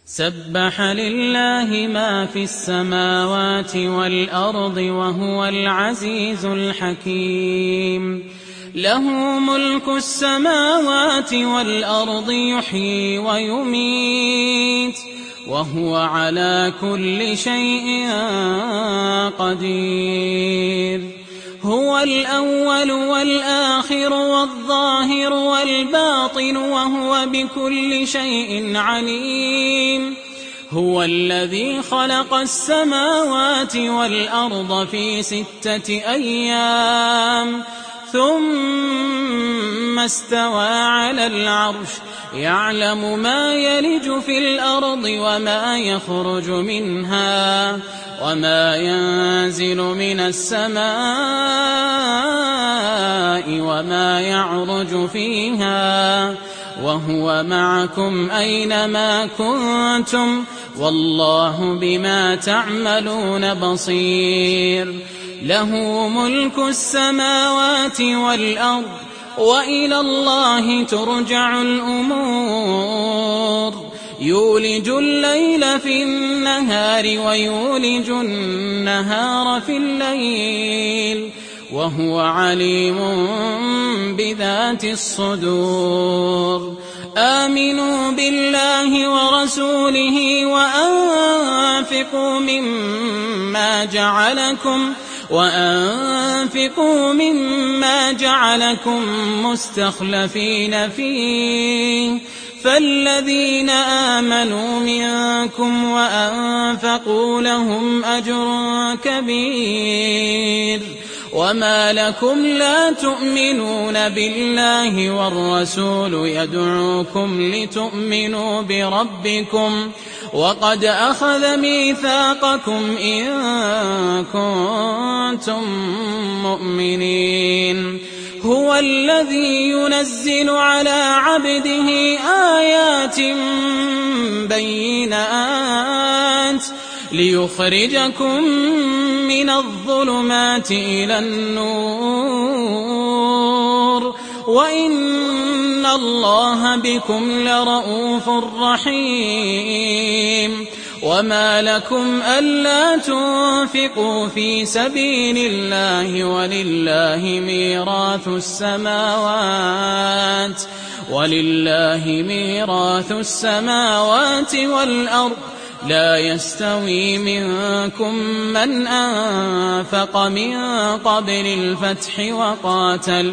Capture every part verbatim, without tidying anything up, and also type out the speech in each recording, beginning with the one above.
سبح لله ما في السماوات والأرض وهو العزيز الحكيم. له ملك السماوات والأرض يحيي ويميت وهو على كل شيء قدير. هو الأول والآخر والظاهر والباطن وهو بكل شيء عليم. هو الذي خلق السماوات والأرض في ستة أيام ثم استوى على العرش يعلم ما يلج في الأرض وما يخرج منها وما ينزل من السماء وما يعرج فيها وهو معكم أينما كنتم والله بما تعملون بصير. له ملك السماوات والأرض وإلى الله ترجع الأمور. يولج الليل في النهار ويولج النهار في الليل وهو عليم بذات الصدور. آمنوا بالله ورسوله وأنفقوا مما جعلكم وأنفقوا مما جعلكم مستخلفين فيه فالذين آمنوا منكم وأنفقوا لهم أجر كبير. وما لكم لا تؤمنون بالله والرسول يدعوكم لتؤمنوا بربكم وقد أخذ ميثاقكم إن كنتم مؤمنين. هو الذي ينزل على عبده آيات بينات ليخرجكم من الظلمات إلى النور وإن الله بكم لرؤوف رحيم. وما لكم ألا تنفقوا في سبيل الله ولله ميراث السماوات ولله ميراث السماوات والأرض. لا يستوي منكم من أنفق من قبل الفتح وقاتل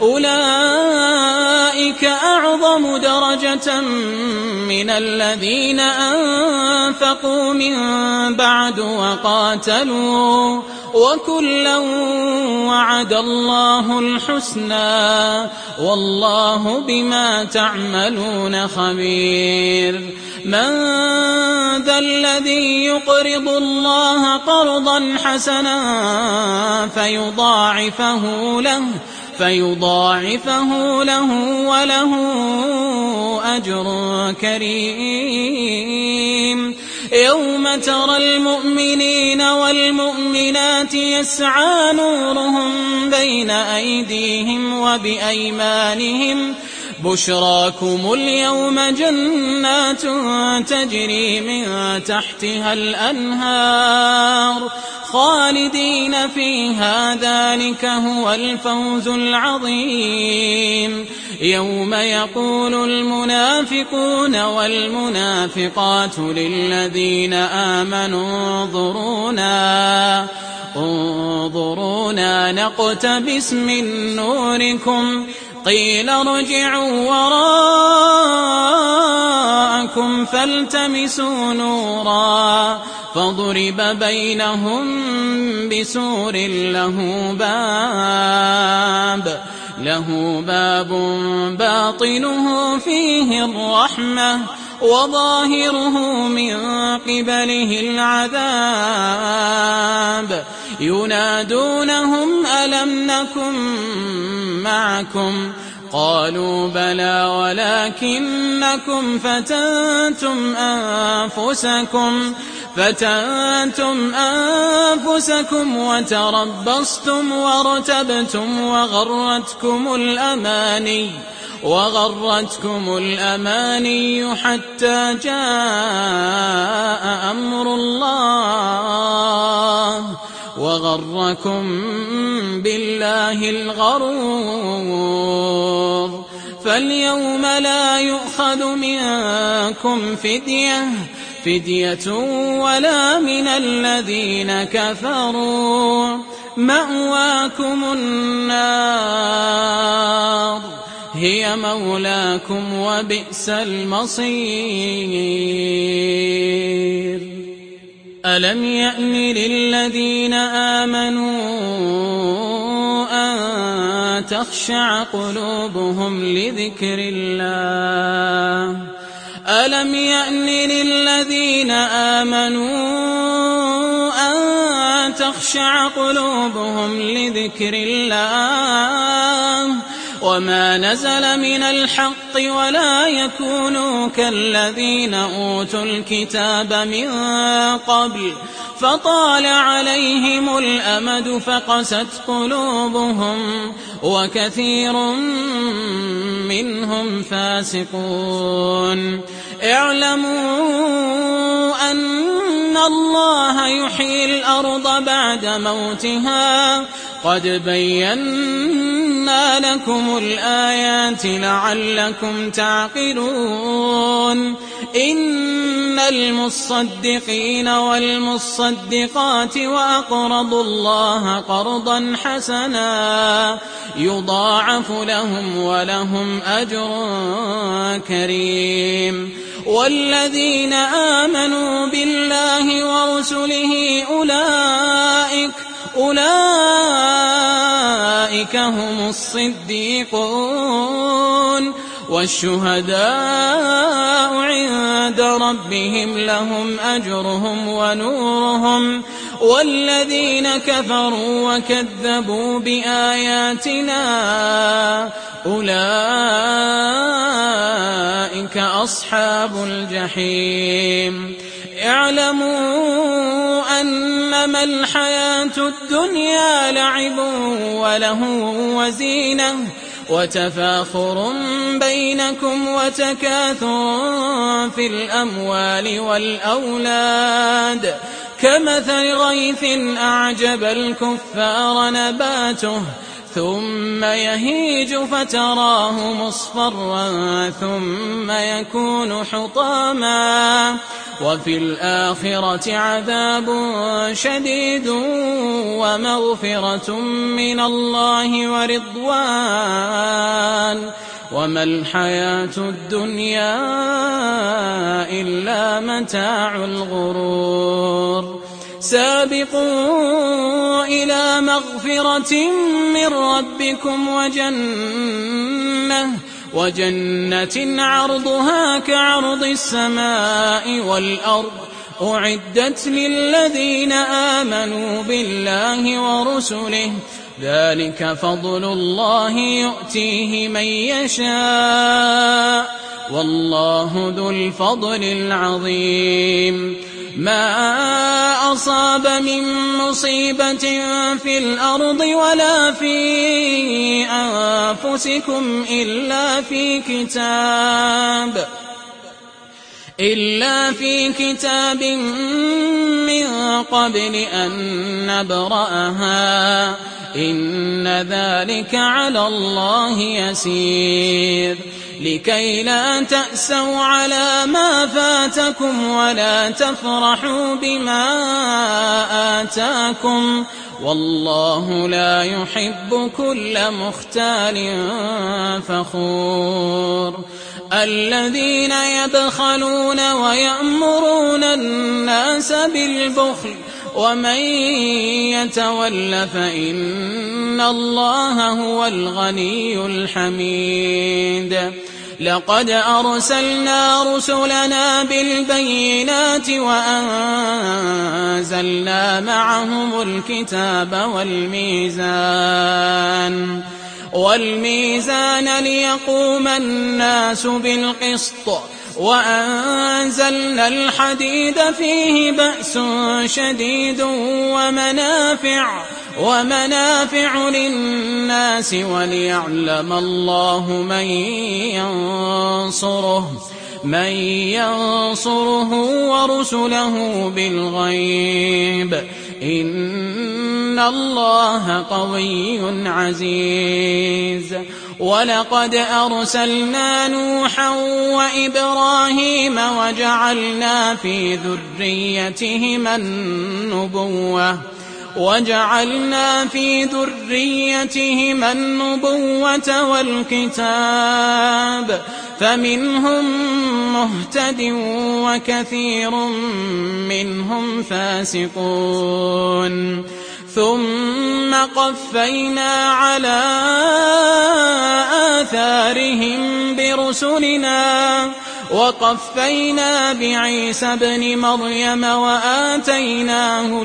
أولئك أعظم درجة من الذين أنفقوا من بعد وقاتلوا وكلا وعد الله الحسنى والله بما تعملون خبير. من ذا الذي يقرض الله قرضا حسنا فيضاعفه له فيضاعفه له وله أجر كريم. يوم ترى المؤمنين والمؤمنات يسعى نورهم بين أيديهم وبأيمانهم بشراكم اليوم جنات تجري من تحتها الأنهار خالدين فيها ذلك هو الفوز العظيم. يوم يقول المنافقون والمنافقات للذين آمنوا انظرونا انظرونا نقتبس من نوركم قيل ارجعوا وراءكم فالتمسوا نورا فضرب بينهم بسور له باب له باب باطنه فيه الرحمة وظاهره من قبله العذاب. ينادونهم ألم نكن معكم قالوا بلى ولكنكم فتنتم أنفسكم فتنتم أنفسكم وتربصتم وارتبتم وغرتكم الأماني وغرتكم الأماني حتى جاء أمر الله وغركم بالله الغرور. فاليوم لا يؤخذ منكم فدية فدية ولا من الذين كفروا مأواكم النار هي مولاكم وبئس المصير. ألم يأن للذين آمنوا أن تخشع قلوبهم لذكر الله ألم يأن للذين آمنوا أن تخشع قلوبهم لذكر الله وما نزل من الحق ولا يكونوا كالذين أوتوا الكتاب من قبل فطال عليهم الأمد فقست قلوبهم وكثير منهم فاسقون. اعلموا أن الله يحيي الأرض بعد موتها قد بينا لكم الآيات لعلكم تعقلون. إن المصدقين والمصدقات وأقرضوا الله قرضا حسنا يضاعف لهم ولهم أجر كريم. والذين آمنوا بالله ورسله أولئك أولئك هم الصديقون والشهداء عند ربهم لهم أجرهم ونورهم. والذين كفروا وكذبوا بآياتنا أولئك أصحاب الجحيم. اعلموا أنما الحياة الدنيا لعب وله وزينة وتفاخر بينكم وتكاثر في الأموال والأولاد كمثل غيث أعجب الكفار نباته ثم يهيج فتراه مصفرا ثم يكون حطاما وفي الآخرة عذاب شديد ومغفرة من الله ورضوان وما الحياة الدنيا إلا متاع الغرور. سابقوا إلى مغفرة من ربكم وجنة وجنة عرضها كعرض السماء والأرض أعدت للذين آمنوا بالله ورسله ذلك فضل الله يؤتيه من يشاء والله ذو الفضل العظيم. ما أصاب من مصيبة في الأرض ولا في أنفسكم إلا في كتاب إلا في كتاب من قبل أن نبرأها إن ذلك على الله يسير. لكي لا تأسوا على ما فاتكم ولا تفرحوا بما آتاكم والله لا يحب كل مختال فخور. الذين يبخلون ويأمرون الناس بالبخل ومن يتول فإن الله هو الغني الحميد. لقد أرسلنا رسلنا بالبينات وأنزلنا معهم الكتاب والميزان والميزان ليقوم الناس بالقسط وأنزلنا الحديد فيه بأس شديد ومنافع ومنافع للناس وليعلم الله من ينصره من ينصره ورسله بالغيب إن الله قوي عزيز. ولقد أرسلنا نوحا وإبراهيم وجعلنا في ذريتهما النبوة وجعلنا في ذريتهما النبوة والكتاب فمنهم مهتد وكثير منهم فاسقون. ثم قفينا على آثارهم برسلنا وقفينا بعيسى ابن مريم وآتيناه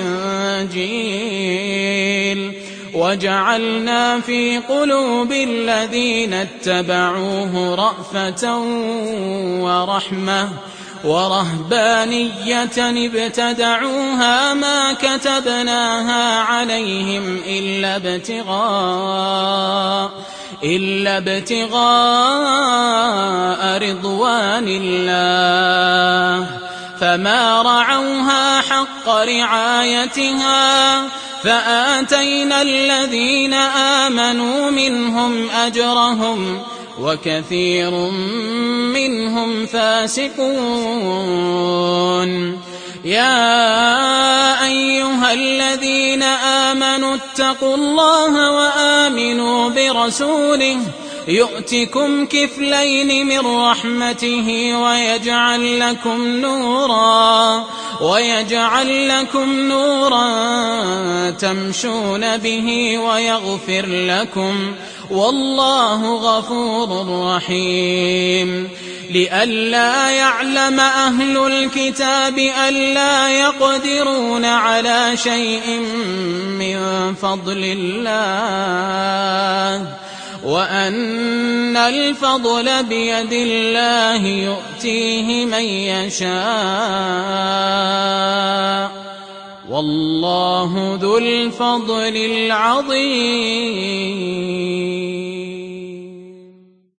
الإنجيل وجعلنا في قلوب الذين اتبعوه رأفة ورحمة ورهبانية ابتدعوها ما كتبناها عليهم إلا ابتغاء إلا ابتغاء رضوان الله فما رعوها حق رعايتها فآتينا الذين آمنوا منهم أجرهم وكثير منهم فاسقون. يا أيها الذين آمنوا اتقوا الله وآمنوا برسوله يؤتكم كفلين من رحمته ويجعل لكم نورا ويجعل لكم نورا تمشون به ويغفر لكم والله غفور رحيم. لئلا يعلم أهل الكتاب ألا يقدرون على شيء من فضل الله وأن الفضل بيد الله يؤتيه من يشاء والله ذو الفضل العظيم.